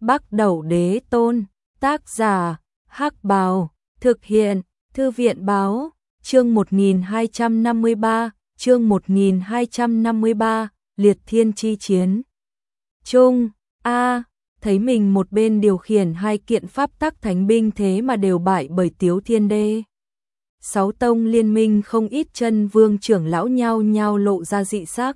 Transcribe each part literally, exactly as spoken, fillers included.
Bắc Đẩu Đế Tôn, tác giả, Hắc Bào, thực hiện, Thư viện Báo, chương một nghìn hai trăm năm mươi ba, chương một nghìn hai trăm năm mươi ba, Liệt Thiên Chi Chiến. Trung, A, thấy mình một bên điều khiển hai kiện pháp tắc thánh binh thế mà đều bại bởi Tiếu Thiên Đê. Sáu tông liên minh không ít chân vương trưởng lão nhao nhao lộ ra dị sắc.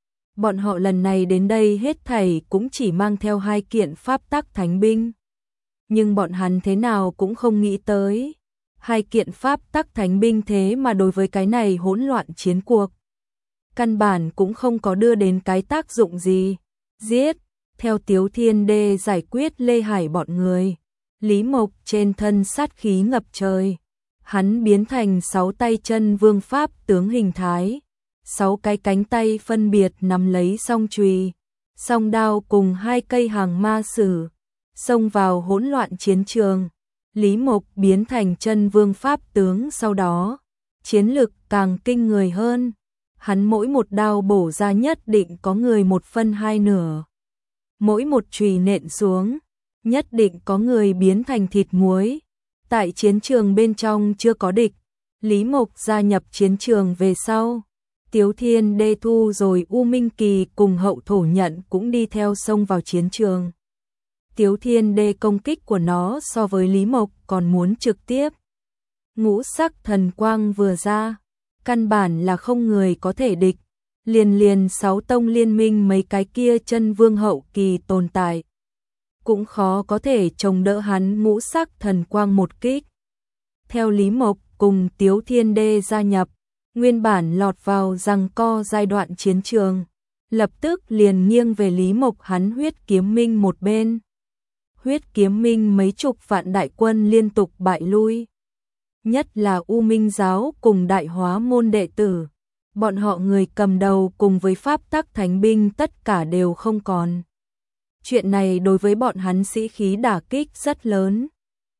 Bọn họ lần này đến đây hết thảy cũng chỉ mang theo hai kiện pháp tắc thánh binh. Nhưng bọn hắn thế nào cũng không nghĩ tới. Hai kiện pháp tắc thánh binh thế mà đối với cái này hỗn loạn chiến cuộc. Căn bản cũng không có đưa đến cái tác dụng gì. Giết, theo Tiếu Thiên Đê giải quyết Lê Hải bọn người. Lý Mộc trên thân sát khí ngập trời. Hắn biến thành sáu tay chân vương pháp tướng hình thái. Sáu cái cánh tay phân biệt nắm lấy song chùy, song đao cùng hai cây hàng ma sử, xông vào hỗn loạn chiến trường. Lý Mộc biến thành chân vương pháp tướng sau đó, chiến lực càng kinh người hơn. Hắn mỗi một đao bổ ra nhất định có người một phân hai nửa. Mỗi một chùy nện xuống, nhất định có người biến thành thịt muối. Tại chiến trường bên trong chưa có địch, Lý Mộc gia nhập chiến trường về sau. Tiếu Thiên Đê thu rồi U Minh Kỳ cùng Hậu Thổ Nhận cũng đi theo xông vào chiến trường. Tiếu Thiên Đê công kích của nó so với Lý Mộc còn muốn trực tiếp. Ngũ sắc thần quang vừa ra, căn bản là không người có thể địch. Liền liền sáu tông liên minh mấy cái kia chân vương hậu kỳ tồn tại. Cũng khó có thể chống đỡ hắn ngũ sắc thần quang một kích. Theo Lý Mộc cùng Tiếu Thiên Đê gia nhập, nguyên bản lọt vào giằng co giai đoạn chiến trường, lập tức liền nghiêng về Lý Mộc hắn huyết kiếm minh một bên. Huyết kiếm minh mấy chục vạn đại quân liên tục bại lui. Nhất là U Minh giáo cùng đại hóa môn đệ tử. Bọn họ người cầm đầu cùng với pháp tắc thánh binh tất cả đều không còn. Chuyện này đối với bọn hắn sĩ khí đả kích rất lớn.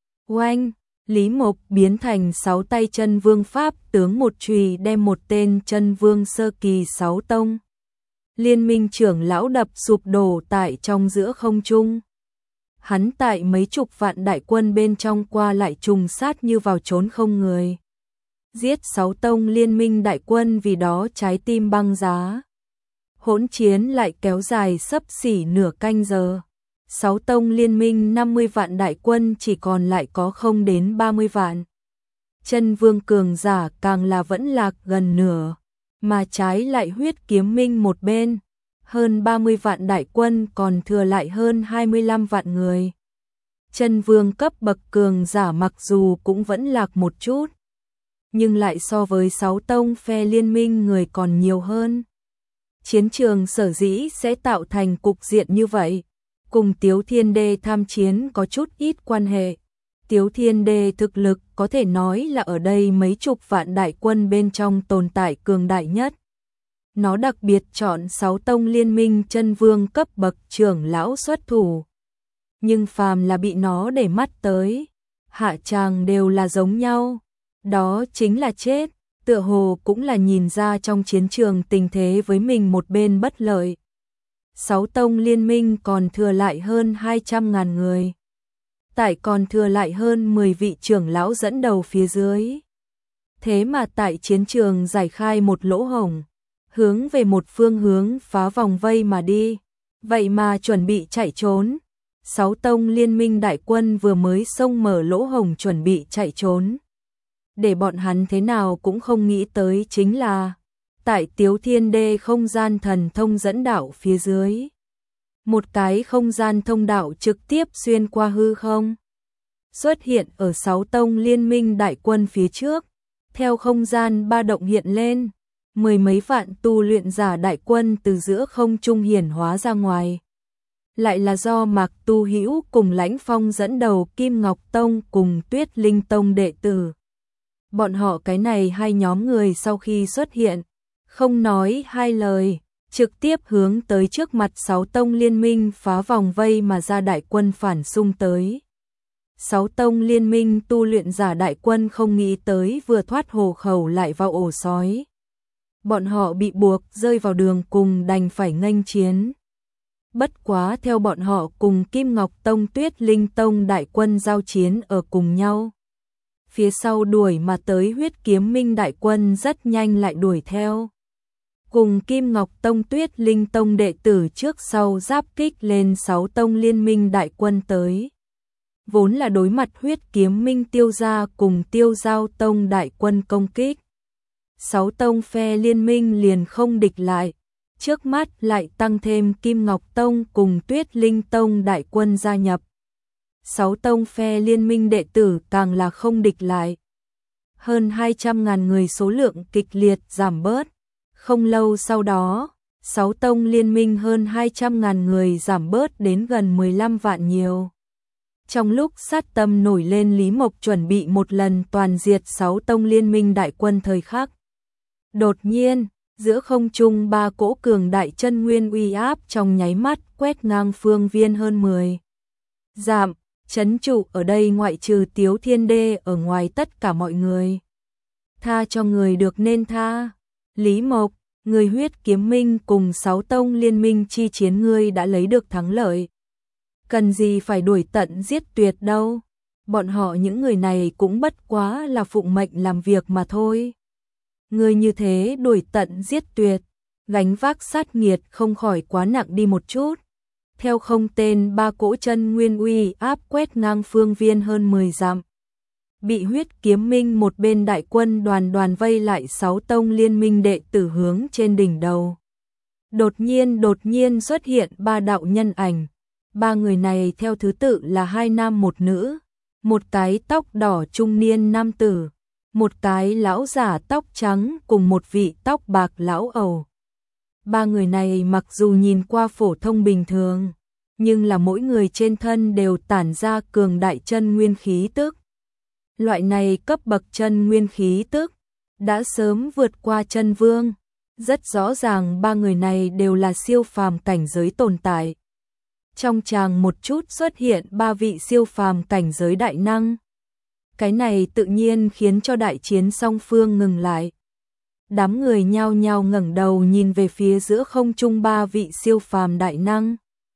Oanh! Lý Mộc biến thành sáu tay chân vương pháp tướng một chùy đem một tên chân vương sơ kỳ sáu tông. Liên minh trưởng lão đập sụp đổ tại trong giữa không trung. Hắn tại mấy chục vạn đại quân bên trong qua lại trùng sát như vào trốn không người. Giết sáu tông liên minh đại quân vì đó trái tim băng giá. Hỗn chiến lại kéo dài xấp xỉ nửa canh giờ. Sáu tông liên minh năm mươi vạn đại quân chỉ còn lại có không đến ba mươi vạn. Chân vương cường giả càng là vẫn lạc gần nửa, mà trái lại huyết kiếm minh một bên. Hơn ba mươi vạn đại quân còn thừa lại hơn hai mươi lăm vạn người. Chân vương cấp bậc cường giả mặc dù cũng vẫn lạc một chút, nhưng lại so với sáu tông phe liên minh người còn nhiều hơn. Chiến trường sở dĩ sẽ tạo thành cục diện như vậy, cùng Tiếu Thiên Đê tham chiến có chút ít quan hệ. Tiếu Thiên Đê thực lực có thể nói là ở đây mấy chục vạn đại quân bên trong tồn tại cường đại nhất. Nó đặc biệt chọn sáu tông liên minh chân vương cấp bậc trưởng lão xuất thủ. Nhưng phàm là bị nó để mắt tới, hạ tràng đều là giống nhau. Đó chính là chết, tựa hồ cũng là nhìn ra trong chiến trường tình thế với mình một bên bất lợi. Sáu tông liên minh còn thừa lại hơn hai trăm ngàn người. Tại còn thừa lại hơn mười vị trưởng lão dẫn đầu phía dưới. Thế mà tại chiến trường giải khai một lỗ hổng, hướng về một phương hướng phá vòng vây mà đi. Vậy mà chuẩn bị chạy trốn. Sáu tông liên minh đại quân vừa mới xông mở lỗ hổng chuẩn bị chạy trốn. Để bọn hắn thế nào cũng không nghĩ tới chính là tại Tiếu Thiên Đê không gian thần thông dẫn đạo phía dưới. Một cái không gian thông đạo trực tiếp xuyên qua hư không. Xuất hiện ở sáu tông liên minh đại quân phía trước. Theo không gian ba động hiện lên, mười mấy vạn tu luyện giả đại quân từ giữa không trung hiển hóa ra ngoài. Lại là do Mạc Tu Hữu cùng Lãnh Phong dẫn đầu Kim Ngọc Tông cùng Tuyết Linh Tông đệ tử. Bọn họ cái này hai nhóm người sau khi xuất hiện, không nói hai lời, trực tiếp hướng tới trước mặt sáu tông liên minh phá vòng vây mà ra đại quân phản xung tới. Sáu tông liên minh tu luyện giả đại quân không nghĩ tới vừa thoát hồ khẩu lại vào ổ sói. Bọn họ bị buộc rơi vào đường cùng đành phải nghênh chiến. Bất quá theo bọn họ cùng Kim Ngọc Tông Tuyết Linh Tông đại quân giao chiến ở cùng nhau. Phía sau đuổi mà tới Huyết Kiếm Minh đại quân rất nhanh lại đuổi theo. Cùng Kim Ngọc Tông Tuyết Linh Tông đệ tử trước sau giáp kích lên sáu tông liên minh đại quân tới. Vốn là đối mặt Huyết Kiếm Minh Tiêu gia cùng Tiêu Giao Tông đại quân công kích. Sáu tông phe liên minh liền không địch lại. Trước mắt lại tăng thêm Kim Ngọc Tông cùng Tuyết Linh Tông đại quân gia nhập. Sáu tông phe liên minh đệ tử càng là không địch lại. Hơn hai trăm ngàn người số lượng kịch liệt giảm bớt. Không lâu sau đó, sáu tông liên minh hơn hai trăm ngàn người giảm bớt đến gần mười lăm vạn nhiều. Trong lúc sát tâm nổi lên, Lý Mộc chuẩn bị một lần toàn diệt sáu tông liên minh đại quân thời khắc. Đột nhiên, giữa không trung ba cỗ cường đại chân nguyên uy áp trong nháy mắt quét ngang phương viên hơn mười dặm, trấn trụ ở đây ngoại trừ Tiếu Thiên Đê ở ngoài tất cả mọi người. Tha cho người được nên tha. Lý Mộc, người Huyết Kiếm Minh cùng sáu tông liên minh chi chiến ngươi đã lấy được thắng lợi. Cần gì phải đuổi tận giết tuyệt đâu. Bọn họ những người này cũng bất quá là phụng mệnh làm việc mà thôi. Ngươi như thế đuổi tận giết tuyệt, gánh vác sát nghiệt không khỏi quá nặng đi một chút. Theo không tên ba cỗ chân nguyên uy áp quét ngang phương viên hơn mười dặm. Bị Huyết Kiếm Minh một bên đại quân đoàn đoàn vây lại sáu tông liên minh đệ tử hướng trên đỉnh đầu. Đột nhiên đột nhiên xuất hiện ba đạo nhân ảnh. Ba người này theo thứ tự là hai nam một nữ. Một cái tóc đỏ trung niên nam tử. Một cái lão giả tóc trắng cùng một vị tóc bạc lão ẩu. Ba người này mặc dù nhìn qua phổ thông bình thường, nhưng là mỗi người trên thân đều tản ra cường đại chân nguyên khí tức. Loại này cấp bậc chân nguyên khí tức đã sớm vượt qua chân vương. Rất rõ ràng ba người này đều là siêu phàm cảnh giới tồn tại. Trong tràng một chút xuất hiện ba vị siêu phàm cảnh giới đại năng. Cái này tự nhiên khiến cho đại chiến song phương ngừng lại. Đám người nhao nhao ngẩng đầu nhìn về phía giữa không trung ba vị siêu phàm đại năng.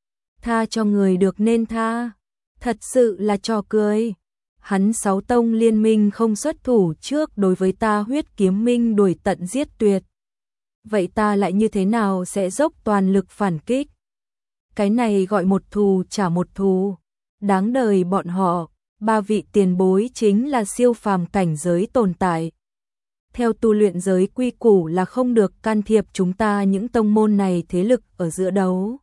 Tha cho người được nên tha. Thật sự là trò cười. Hắn sáu tông liên minh không xuất thủ trước đối với ta Huyết Kiếm Minh đuổi tận giết tuyệt. Vậy ta lại như thế nào sẽ dốc toàn lực phản kích? Cái này gọi một thù trả một thù. Đáng đời bọn họ, ba vị tiền bối chính là siêu phàm cảnh giới tồn tại. Theo tu luyện giới quy củ là không được can thiệp chúng ta những tông môn này thế lực ở giữa đấu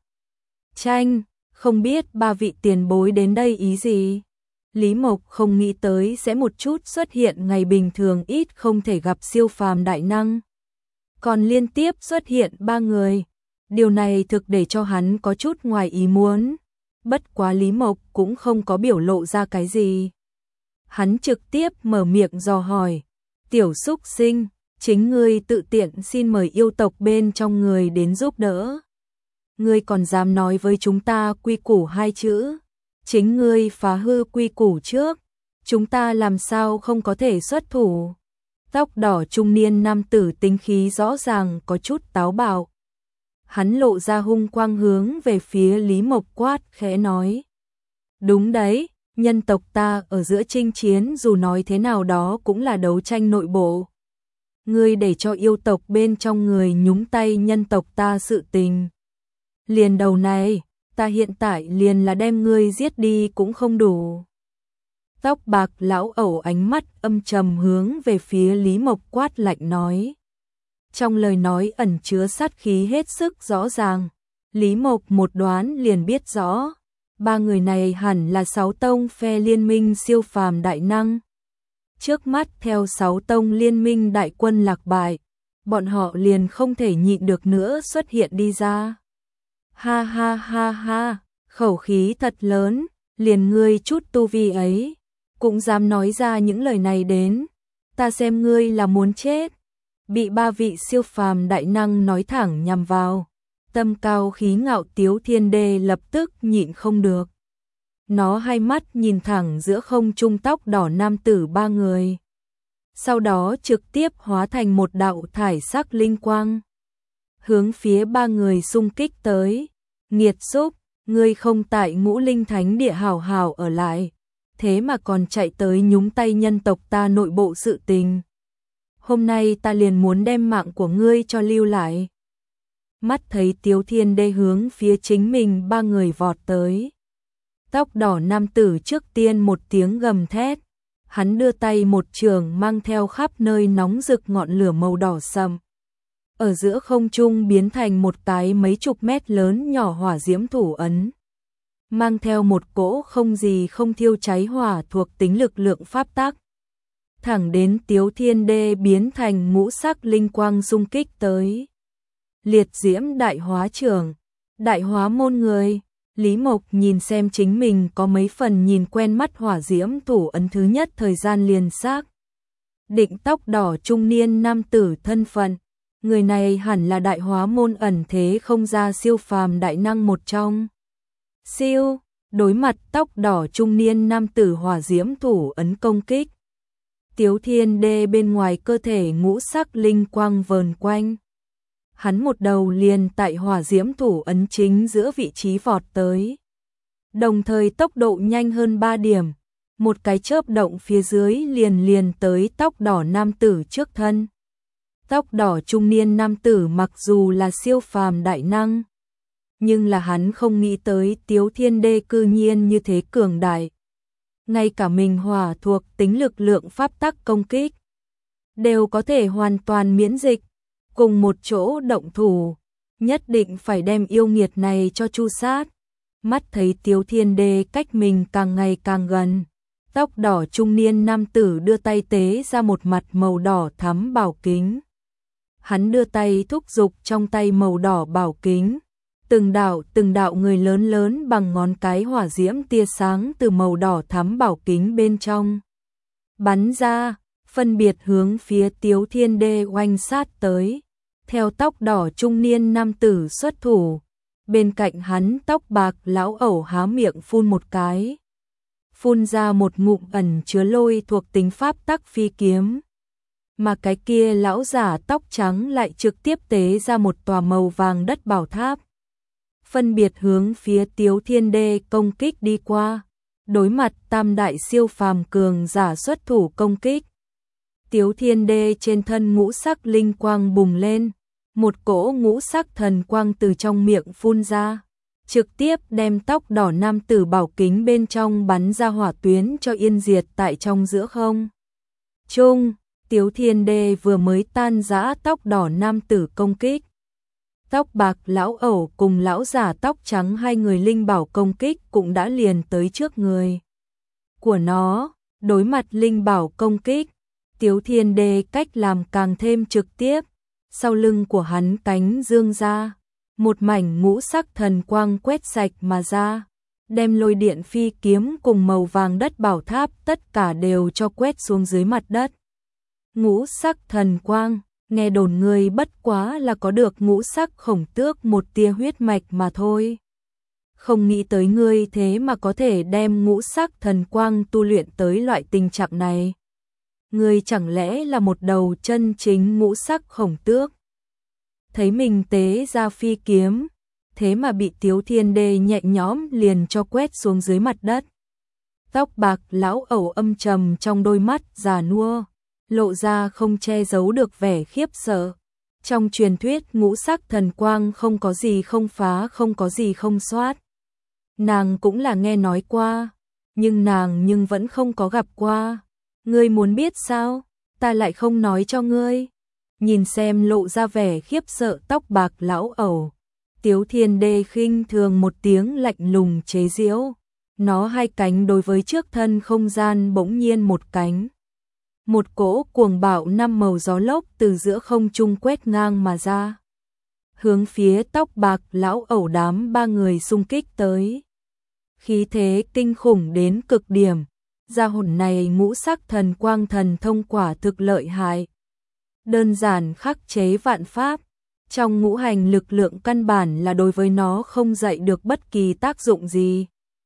tranh, không biết ba vị tiền bối đến đây ý gì? Lý Mộc không nghĩ tới sẽ một chút xuất hiện ngày bình thường ít không thể gặp siêu phàm đại năng. Còn liên tiếp xuất hiện ba người. Điều này thực để cho hắn có chút ngoài ý muốn. Bất quá Lý Mộc cũng không có biểu lộ ra cái gì. Hắn trực tiếp mở miệng dò hỏi. Tiểu xúc sinh, chính ngươi tự tiện xin mời yêu tộc bên trong người đến giúp đỡ. Ngươi còn dám nói với chúng ta quy củ hai chữ. Chính ngươi phá hư quy củ trước. Chúng ta làm sao không có thể xuất thủ. Tóc đỏ trung niên nam tử tính khí rõ ràng có chút táo bạo. Hắn lộ ra hung quang hướng về phía Lý Mộc quát khẽ nói. Đúng đấy, nhân tộc ta ở giữa chinh chiến dù nói thế nào đó cũng là đấu tranh nội bộ. Ngươi để cho yêu tộc bên trong người nhúng tay nhân tộc ta sự tình. Liền đầu này, ta hiện tại liền là đem ngươi giết đi cũng không đủ. Tóc bạc lão ẩu ánh mắt âm trầm hướng về phía Lý Mộc quát lạnh nói. Trong lời nói ẩn chứa sát khí hết sức rõ ràng. Lý Mộc một đoán liền biết rõ. Ba người này hẳn là sáu tông phe liên minh siêu phàm đại năng. Trước mắt theo sáu tông liên minh đại quân lạc bại, bọn họ liền không thể nhịn được nữa xuất hiện đi ra. Ha ha ha ha, khẩu khí thật lớn, liền ngươi chút tu vi ấy, cũng dám nói ra những lời này đến. Ta xem ngươi là muốn chết. Bị ba vị siêu phàm đại năng nói thẳng nhằm vào. Tâm cao khí ngạo Tiếu Thiên Đê lập tức nhịn không được. Nó hai mắt nhìn thẳng giữa không trung tóc đỏ nam tử ba người. Sau đó trực tiếp hóa thành một đạo thải sắc linh quang. Hướng phía ba người xung kích tới. Nghiệt xúc, ngươi không tại Ngũ Linh Thánh Địa hào hào ở lại, thế mà còn chạy tới nhúng tay nhân tộc ta nội bộ sự tình. Hôm nay ta liền muốn đem mạng của ngươi cho lưu lại. Mắt thấy Tiếu Thiên Đê hướng phía chính mình ba người vọt tới. Tóc đỏ nam tử trước tiên một tiếng gầm thét, hắn đưa tay một trường mang theo khắp nơi nóng rực ngọn lửa màu đỏ sậm. Ở giữa không trung biến thành một cái mấy chục mét lớn nhỏ hỏa diễm thủ ấn. Mang theo một cỗ không gì không thiêu cháy hỏa thuộc tính lực lượng pháp tắc. Thẳng đến Tiếu Thiên Đê biến thành ngũ sắc linh quang xung kích tới. Liệt diễm đại hóa trường, đại hóa môn người. Lý Mộc nhìn xem chính mình có mấy phần nhìn quen mắt hỏa diễm thủ ấn thứ nhất thời gian liền xác. Định tóc đỏ trung niên nam tử thân phận. Người này hẳn là đại hóa môn ẩn thế không ra siêu phàm đại năng một trong. Siêu, đối mặt tóc đỏ trung niên nam tử hỏa diễm thủ ấn công kích. Tiếu Thiên Đê bên ngoài cơ thể ngũ sắc linh quang vờn quanh. Hắn một đầu liền tại hỏa diễm thủ ấn chính giữa vị trí vọt tới. Đồng thời tốc độ nhanh hơn ba điểm, một cái chớp động phía dưới liền liền tới tóc đỏ nam tử trước thân. Tóc đỏ trung niên nam tử mặc dù là siêu phàm đại năng, nhưng là hắn không nghĩ tới Tiếu Thiên Đê cư nhiên như thế cường đại. Ngay cả mình hỏa thuộc tính lực lượng pháp tắc công kích, đều có thể hoàn toàn miễn dịch, cùng một chỗ động thủ, nhất định phải đem yêu nghiệt này cho chu sát. Mắt thấy Tiếu Thiên Đê cách mình càng ngày càng gần, tóc đỏ trung niên nam tử đưa tay tế ra một mặt màu đỏ thắm bảo kính. Hắn đưa tay thúc giục trong tay màu đỏ bảo kính, từng đạo từng đạo người lớn lớn bằng ngón cái hỏa diễm tia sáng từ màu đỏ thắm bảo kính bên trong bắn ra, phân biệt hướng phía Tiếu Thiên Đê oanh sát tới. Theo tóc đỏ trung niên nam tử xuất thủ, bên cạnh hắn tóc bạc lão ẩu há miệng phun một cái, phun ra một ngụm ẩn chứa lôi thuộc tính pháp tắc phi kiếm. Mà cái kia lão giả tóc trắng lại trực tiếp tế ra một tòa màu vàng đất bảo tháp, phân biệt hướng phía Tiếu Thiên Đê công kích đi qua. Đối mặt tam đại siêu phàm cường giả xuất thủ công kích, Tiếu Thiên Đê trên thân ngũ sắc linh quang bùng lên, một cỗ ngũ sắc thần quang từ trong miệng phun ra, trực tiếp đem tóc đỏ nam tử bảo kính bên trong bắn ra hỏa tuyến cho yên diệt tại trong giữa không trung. Tiếu Thiên Đê vừa mới tan rã tóc đỏ nam tử công kích, tóc bạc lão ẩu cùng lão giả tóc trắng hai người linh bảo công kích cũng đã liền tới trước người của nó. Đối mặt linh bảo công kích, Tiếu Thiên Đê cách làm càng thêm trực tiếp. Sau lưng của hắn cánh dương ra, một mảnh ngũ sắc thần quang quét sạch mà ra, đem lôi điện phi kiếm cùng màu vàng đất bảo tháp tất cả đều cho quét xuống dưới mặt đất. Ngũ sắc thần quang, nghe đồn ngươi bất quá là có được ngũ sắc khổng tước một tia huyết mạch mà thôi. Không nghĩ tới ngươi thế mà có thể đem ngũ sắc thần quang tu luyện tới loại tình trạng này. Ngươi chẳng lẽ là một đầu chân chính ngũ sắc khổng tước? Thấy mình tế ra phi kiếm, thế mà bị Tiếu Thiên Đê nhẹ nhõm liền cho quét xuống dưới mặt đất. Tóc bạc lão ẩu âm trầm trong đôi mắt già nua, lộ ra không che giấu được vẻ khiếp sợ. Trong truyền thuyết ngũ sắc thần quang không có gì không phá, không có gì không soát. Nàng cũng là nghe nói qua, nhưng nàng nhưng vẫn không có gặp qua. Ngươi muốn biết sao? Ta lại không nói cho ngươi. Nhìn xem lộ ra vẻ khiếp sợ tóc bạc lão ẩu, Tiếu Thiên Đê khinh thường một tiếng lạnh lùng chế giễu. Nó hai cánh đối với trước thân không gian bỗng nhiên một cánh. Một cỗ cuồng bạo năm màu gió lốc từ giữa không trung quét ngang mà ra, hướng phía tóc bạc lão ẩu đám ba người xung kích tới. Khí thế kinh khủng đến cực điểm, gia hồn này ngũ sắc thần quang thần thông quả thực lợi hại. Đơn giản khắc chế vạn pháp, trong ngũ hành lực lượng căn bản là đối với nó không dạy được bất kỳ tác dụng gì.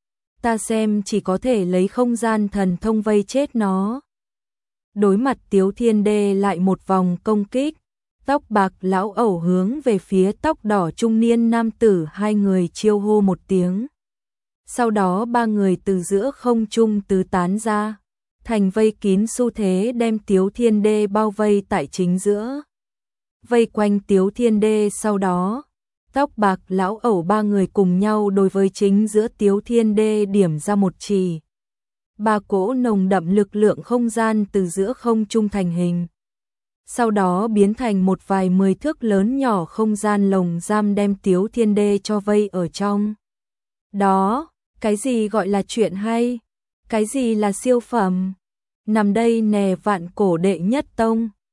Ta xem chỉ có thể lấy không gian thần thông vây chết nó. Đối mặt Tiếu Thiên Đê lại một vòng công kích, Tóc bạc lão ẩu hướng về phía tóc đỏ trung niên nam tử, hai người chiêu hô một tiếng. Sau đó ba người từ giữa không trung tứ tán ra, thành vây kín xu thế đem Tiếu Thiên Đê bao vây tại chính giữa. Vây quanh Tiếu Thiên Đê, sau đó, tóc bạc lão ẩu ba người cùng nhau đối với chính giữa Tiếu Thiên Đê điểm ra một chỉ. Ba cỗ nồng đậm lực lượng không gian từ giữa không trung thành hình. Sau đó biến thành một vài mười thước lớn nhỏ không gian lồng giam đem Tiếu Thiên Đê cho vây ở trong. Đó, cái gì gọi là chuyện hay? Cái gì là siêu phẩm? Nằm đây nè, vạn cổ đệ nhất tông.